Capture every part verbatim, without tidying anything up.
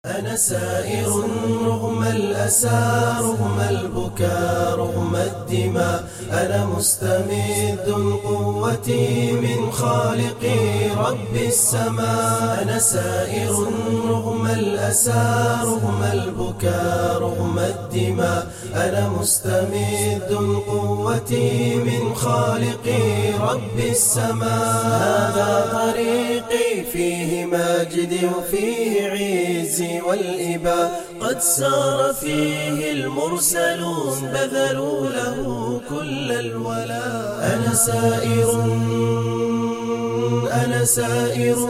أنا سائر رغم الأسى رغم البكاء رغم الدماء. أنا مستمد قوتي من خالقي رب السماء. أنا سائر رغم الأسى رغم البكاء رغم الدماء. أنا مستمد قوتي من خالقي رب السماء. هذا طريقي فيه ماجدي وفيه عزي والإباء. قد سار فيه المرسلون بذلوا له كل الولاء. أنا سائر أنا سائر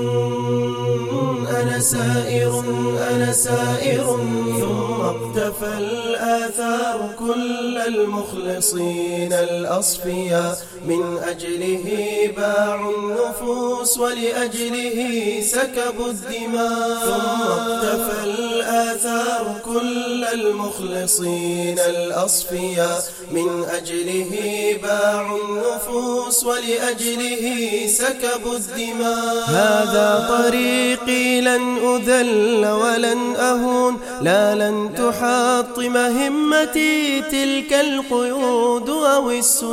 أنا سائر أنا سائر ثم اقتفى الآثار كل المخلصين الأصفياء. من أجله باعوا النفوس ولأجله سكبوا الدماء. ثم اقتفى الآثار كل المخلصين الأصفياء. من أجله باعوا النفوس ولأجله سكبوا الدماء. هذا طريقي لن أذل ولن أهون. لا لن تحطم همتي تلك القيود أو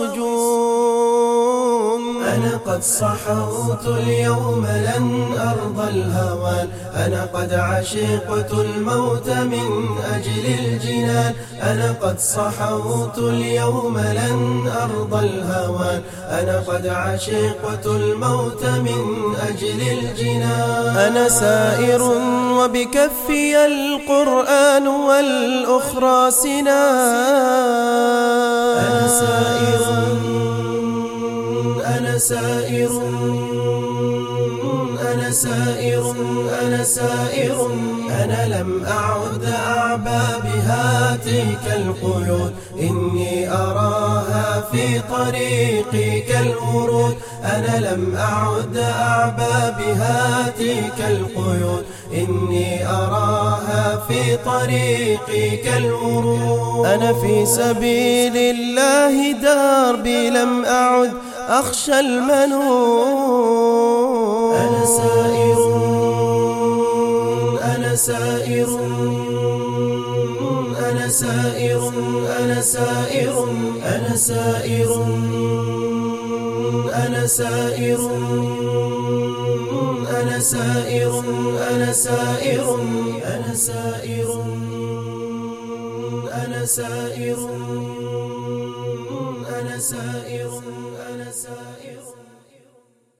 السجون. أنا قد صحوت اليوم لن أرضى الهوان. أنا قد عشقت الموت من أجل الجنان. أنا قد صحوت اليوم لن أرضى الهوان. أنا قد عشقت الموت من أجل الجنان. أنا سائر وبكفي القرآن والأخرى سنان. أنا سائر أنا سائر أنا سائر أنا سائر. أنا لم أعد أعبى بهاتيك القيود. إني أراها في طريقي كالورود. أنا لم أعد أعبى بهاتيك القيود. إني أراها في طريقي كالورود. أنا في سبيل الله دربي لم أعد أخشى المنون. أنا سائر أنا سائر أنا سائر أنا سائر أنا سائر أنا سائر أنا سائر أنا سائر أنا سائر أنا سائر أنا سائر أنا سائر